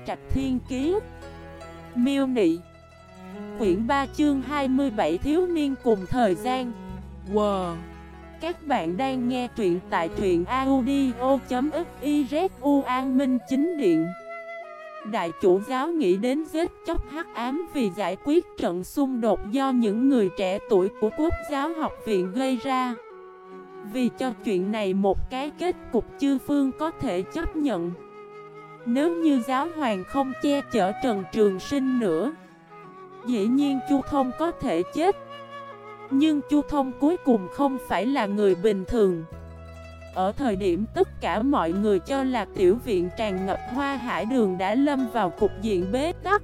Trạch Thiên Kiế. Miêu Nị. Quyển 3 chương 27 thiếu niên cùng thời gian. Wow. Các bạn đang nghe truyện tại truyện audio.xyz. An Minh Chính Điện. Đại chủ giáo nghĩ đến giết chóc hắc ám vì giải quyết trận xung đột do những người trẻ tuổi của Quốc giáo học viện gây ra. Vì cho chuyện này một cái kết cục chư phương có thể chấp nhận. Nếu như giáo hoàng không che chở Trần Trường Sinh nữa, dĩ nhiên Chu Thông có thể chết. Nhưng Chu Thông cuối cùng không phải là người bình thường. Ở thời điểm tất cả mọi người cho là tiểu viện tràn ngập Hoa Hải Đường đã lâm vào cục diện bế tắc,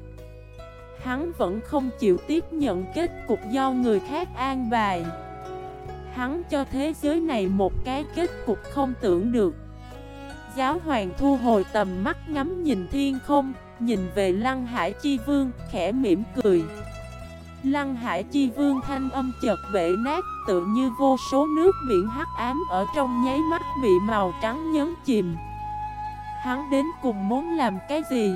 hắn vẫn không chịu tiếp nhận kết cục do người khác an bài. Hắn cho thế giới này một cái kết cục không tưởng được. Giáo hoàng thu hồi tầm mắt ngắm nhìn thiên không, nhìn về Lăng Hải Chi Vương, khẽ mỉm cười. Lăng Hải Chi Vương thanh âm chợt bể nát, tự như vô số nước biển hắc ám ở trong nháy mắt bị màu trắng nhấn chìm. Hắn đến cùng muốn làm cái gì?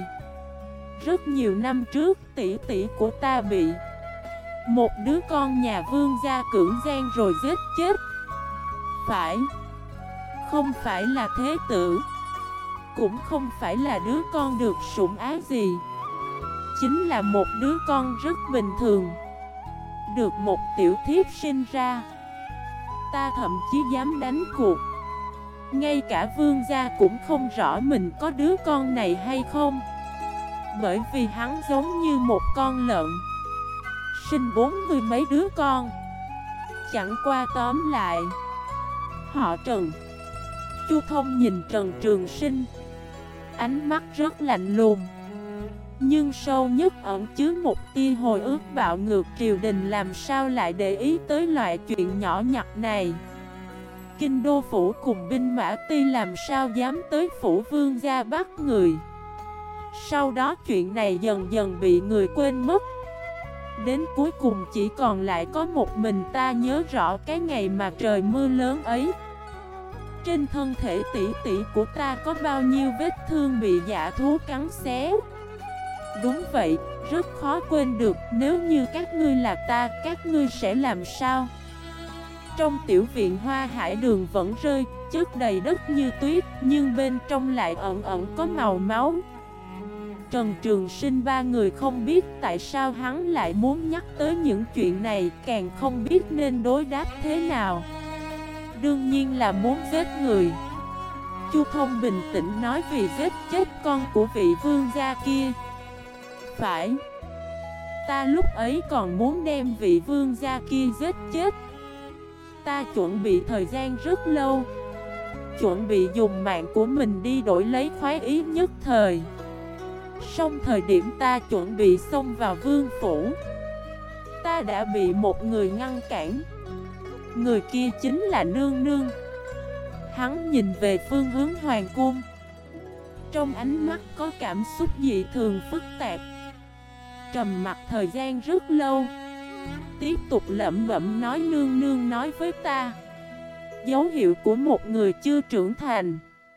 Rất nhiều năm trước, tỷ tỷ của ta bị một đứa con nhà vương gia cưỡng gian rồi giết chết. Phải, không phải là thế tử, cũng không phải là đứa con được sủng ái gì, chính là một đứa con rất bình thường, được một tiểu thiếp sinh ra. Ta thậm chí dám đánh cuộc, ngay cả vương gia cũng không rõ mình có đứa con này hay không. Bởi vì hắn giống như một con lợn, sinh 40 mấy đứa con. Chẳng qua tóm lại, họ Trần. Chu Thông nhìn Trần Trường Sinh, ánh mắt rất lạnh lùng, nhưng sâu nhất ẩn chứa một tia hồi ức bạo ngược triều đình làm sao lại để ý tới loại chuyện nhỏ nhặt này. Kinh đô phủ cùng binh mã ti làm sao dám tới phủ vương gia bắt người. Sau đó chuyện này dần dần bị người quên mất. Đến cuối cùng chỉ còn lại có một mình ta nhớ rõ cái ngày mà trời mưa lớn ấy. Trên thân thể tỷ tỷ của ta có bao nhiêu vết thương bị dã thú cắn xé. Đúng vậy, rất khó quên được. Nếu như các ngươi là ta, các ngươi sẽ làm sao? Trong tiểu viện Hoa Hải Đường vẫn rơi, chất đầy đất như tuyết, nhưng bên trong lại ẩn ẩn có màu máu. Trần Trường Sinh ba người không biết tại sao hắn lại muốn nhắc tới những chuyện này, càng không biết nên đối đáp thế nào. Đương nhiên là muốn giết người. Chu Thông bình tĩnh nói, vì giết chết con của vị vương gia kia. Phải, ta lúc ấy còn muốn đem vị vương gia kia giết chết. Ta chuẩn bị thời gian rất lâu, chuẩn bị dùng mạng của mình đi đổi lấy khoái ý nhất thời. Xong thời điểm ta chuẩn bị xông vào vương phủ, ta đã bị một người ngăn cản. Người kia chính là nương nương. Hắn nhìn về phương hướng hoàng cung, trong ánh mắt có cảm xúc dị thường phức tạp. Trầm mặc thời gian rất lâu, tiếp tục lẩm bẩm nói, nương nương nói với ta, dấu hiệu của một người chưa trưởng thành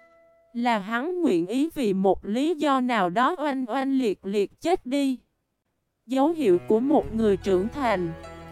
là hắn nguyện ý vì một lý do nào đó oanh oanh liệt liệt chết đi. Dấu hiệu của một người trưởng thành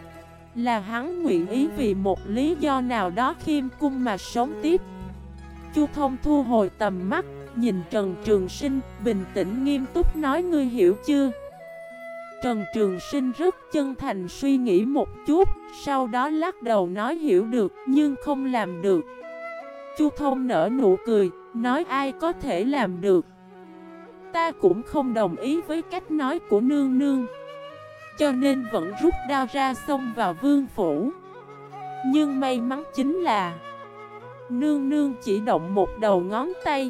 là hắn nguyện ý vì một lý do nào đó khiêm cung mà sống tiếp. Chu Thông thu hồi tầm mắt, nhìn Trần Trường Sinh, bình tĩnh nghiêm túc nói, ngươi hiểu chưa? Trần Trường Sinh rất chân thành suy nghĩ một chút, sau đó lắc đầu nói hiểu được, nhưng không làm được. Chu Thông nở nụ cười, nói ai có thể làm được. Ta cũng không đồng ý với cách nói của nương nương, cho nên vẫn rút đao ra xông vào vương phủ. Nhưng may mắn chính là nương nương chỉ động một đầu ngón tay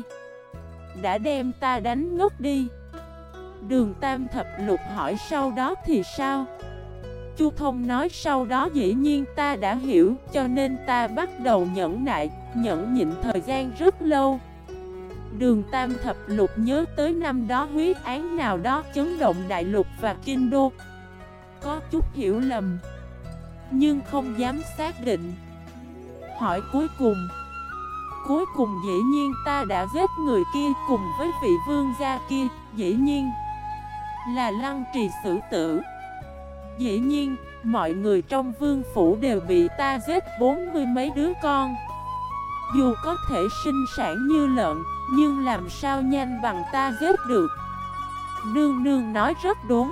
đã đem ta đánh ngất đi. Đường Tam Thập Lục hỏi sau đó thì sao? Chu Thông nói sau đó dĩ nhiên ta đã hiểu, cho nên ta bắt đầu nhẫn nại, nhẫn nhịn thời gian rất lâu. Đường Tam Thập Lục nhớ tới năm đó huyết án nào đó chấn động đại lục và kinh đô, có chút hiểu lầm, nhưng không dám xác định. Hỏi cuối cùng dĩ nhiên ta đã giết người kia cùng với vị vương gia kia, Dĩ nhiên là lăng trì xử tử. Dĩ nhiên, mọi người trong vương phủ đều bị ta giết 40 mấy đứa con. Dù có thể sinh sản như lợn, nhưng làm sao nhanh bằng ta giết được. Nương nương nói rất đúng.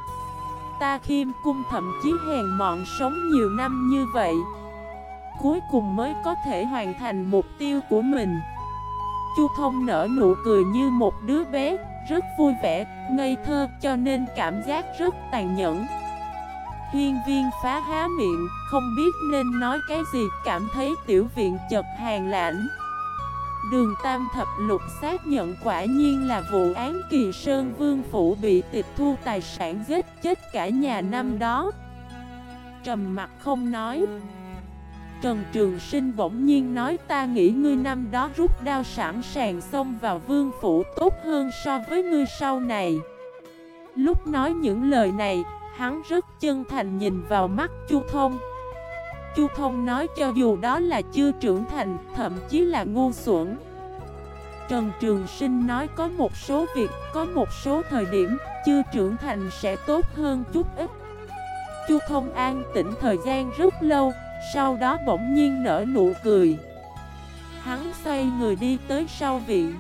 Ta khiêm cung thậm chí hèn mọn sống nhiều năm như vậy, cuối cùng mới có thể hoàn thành mục tiêu của mình. Chu Thông nở nụ cười như một đứa bé, rất vui vẻ, ngây thơ, cho nên cảm giác rất tàn nhẫn. Hiên Viên Phá há miệng, không biết nên nói cái gì, cảm thấy tiểu viện chợt hàn lãnh. Đường Tam Thập Lục xác nhận quả nhiên là vụ án Kỳ Sơn Vương phủ bị tịch thu tài sản giết chết cả nhà năm đó. Trầm mặt không nói. Trần Trường Sinh bỗng nhiên nói, ta nghĩ ngươi năm đó rút đao sẵn sàng xông vào vương phủ tốt hơn so với ngươi sau này. Lúc nói những lời này, hắn rất chân thành nhìn vào mắt Chu Thông. Chu Thông nói cho dù đó là chưa trưởng thành, thậm chí là ngu xuẩn. Trần Trường Sinh nói có một số việc, có một số thời điểm, chưa trưởng thành sẽ tốt hơn chút ít. Chu Thông an tĩnh thời gian rất lâu, sau đó bỗng nhiên nở nụ cười. Hắn xoay người đi tới sau viện.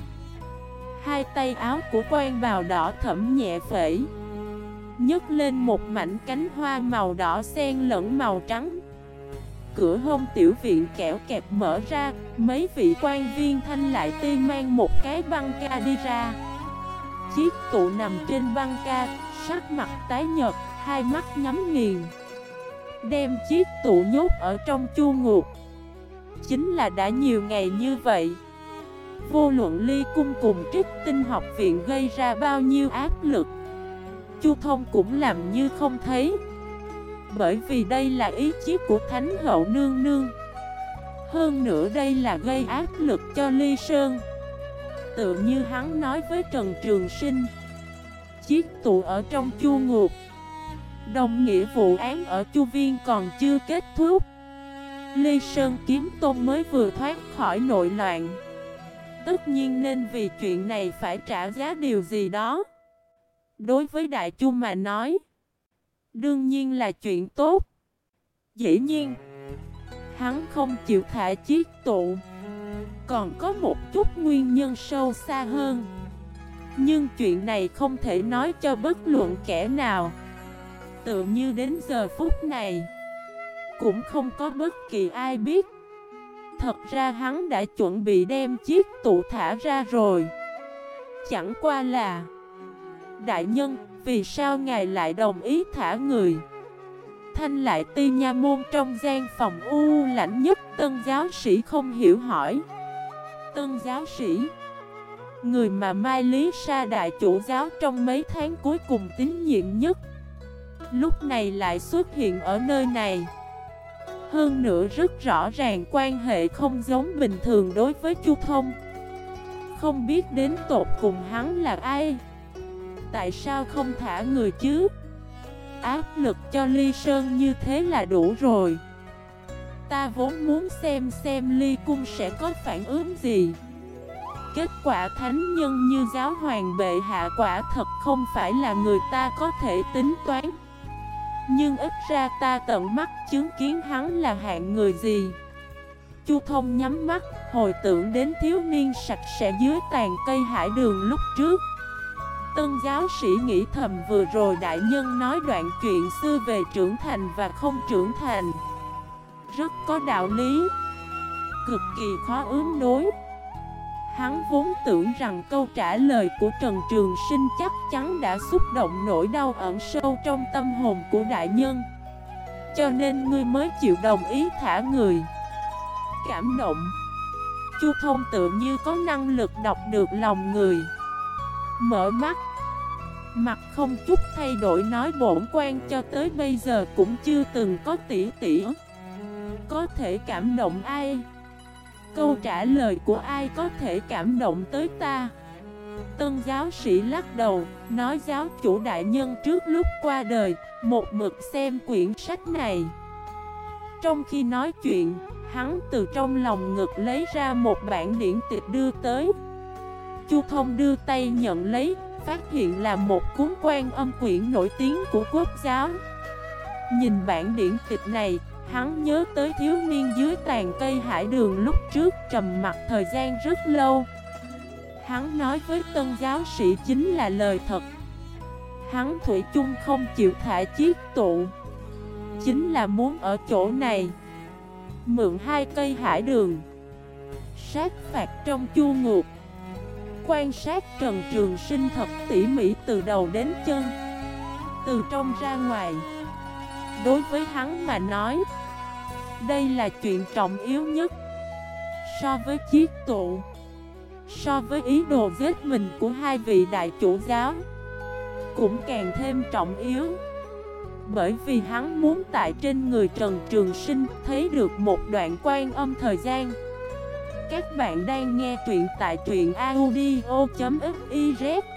Hai tay áo của quan bào đỏ thẫm nhẹ phẩy, nhấc lên một mảnh cánh hoa màu đỏ xen lẫn màu trắng. Cửa hông tiểu viện kẽo kẹp mở ra, mấy vị quan viên Thanh Lại Ti mang một cái băng ca đi ra. Chiếc tụ nằm trên băng ca, sắc mặt tái nhợt, hai mắt nhắm nghiền. Đem chiếc tụ nhốt ở trong chu ngục. Chính là đã nhiều ngày như vậy, vô luận Ly Cung cùng Trích Tinh học viện gây ra bao nhiêu áp lực, Chu Thông cũng làm như không thấy. Bởi vì đây là ý chí của Thánh hậu nương nương. Hơn nữa đây là gây áp lực cho Ly Sơn. Tự như hắn nói với Trần Trường Sinh, chiếc tụ ở trong chu ngục, đồng nghĩa vụ án ở Chu Viên còn chưa kết thúc. Ly Sơn kiếm tôn mới vừa thoát khỏi nội loạn, tất nhiên nên vì chuyện này phải trả giá điều gì đó. Đối với Đại Chu mà nói, đương nhiên là chuyện tốt. Dĩ nhiên, hắn không chịu thả chiếc tụ, còn có một chút nguyên nhân sâu xa hơn. Nhưng chuyện này không thể nói cho bất luận kẻ nào. Tự như đến giờ phút này, cũng không có bất kỳ ai biết. Thật ra hắn đã chuẩn bị đem chiếc tụ thả ra rồi. Chẳng qua là, đại nhân, vì sao ngài lại đồng ý thả người? Thanh Lại Ti nha môn trong gian phòng u lãnh nhất Tân giáo sĩ không hiểu hỏi. Tân giáo sĩ, người mà Mai Lý Sa đại chủ giáo trong mấy tháng cuối cùng tín nhiệm nhất, lúc này lại xuất hiện ở nơi này. Hơn nữa rất rõ ràng quan hệ không giống bình thường đối với Chu Thông. Không biết đến tột cùng hắn là ai? Tại sao không thả người chứ? Áp lực cho Ly Sơn như thế là đủ rồi. Ta vốn muốn xem Ly Cung sẽ có phản ứng gì. Kết quả thánh nhân như giáo hoàng bệ hạ quả thật không phải là người ta có thể tính toán. Nhưng ít ra ta tận mắt chứng kiến hắn là hạng người gì. Chu Thông nhắm mắt, hồi tưởng đến thiếu niên sạch sẽ dưới tàn cây hải đường lúc trước. Tân giáo sĩ nghĩ thầm vừa rồi đại nhân nói đoạn chuyện xưa về trưởng thành và không trưởng thành, rất có đạo lý, cực kỳ khó ứng đối. Hắn vốn tưởng rằng câu trả lời của Trần Trường Sinh chắc chắn đã xúc động nỗi đau ẩn sâu trong tâm hồn của đại nhân, cho nên ngươi mới chịu đồng ý thả người. Cảm động. Chu Thông tự như có năng lực đọc được lòng người. Mở mắt, mặt không chút thay đổi nói bổn quan cho tới bây giờ cũng chưa từng có tỷ tỷ. Có thể cảm động ai? Câu trả lời của ai có thể cảm động tới ta? Tân giáo sĩ lắc đầu, nói giáo chủ đại nhân trước lúc qua đời, một mực xem quyển sách này. Trong khi nói chuyện, hắn từ trong lòng ngực lấy ra một bản điển tịch đưa tới. Chu Thông đưa tay nhận lấy, phát hiện là một cuốn Quan Âm quyển nổi tiếng của Quốc giáo. Nhìn bản điển tịch này, hắn nhớ tới thiếu niên dưới tàn cây hải đường lúc trước trầm mặc thời gian rất lâu. Hắn nói với tân giáo sĩ chính là lời thật. Hắn thủy chung không chịu thả chiếc tụ, chính là muốn ở chỗ này mượn 2 cây hải đường, sát phạt trong chu ngục, quan sát Trần Trường Sinh thật tỉ mỉ từ đầu đến chân, từ trong ra ngoài. Đối với hắn mà nói, đây là chuyện trọng yếu nhất. So với chiếc tụ, so với ý đồ giết mình của 2 vị đại chủ giáo, cũng càng thêm trọng yếu. Bởi vì hắn muốn tại trên người Trần Trường Sinh thấy được một đoạn Quan Âm thời gian. Các bạn đang nghe truyện tại truyện audio.fif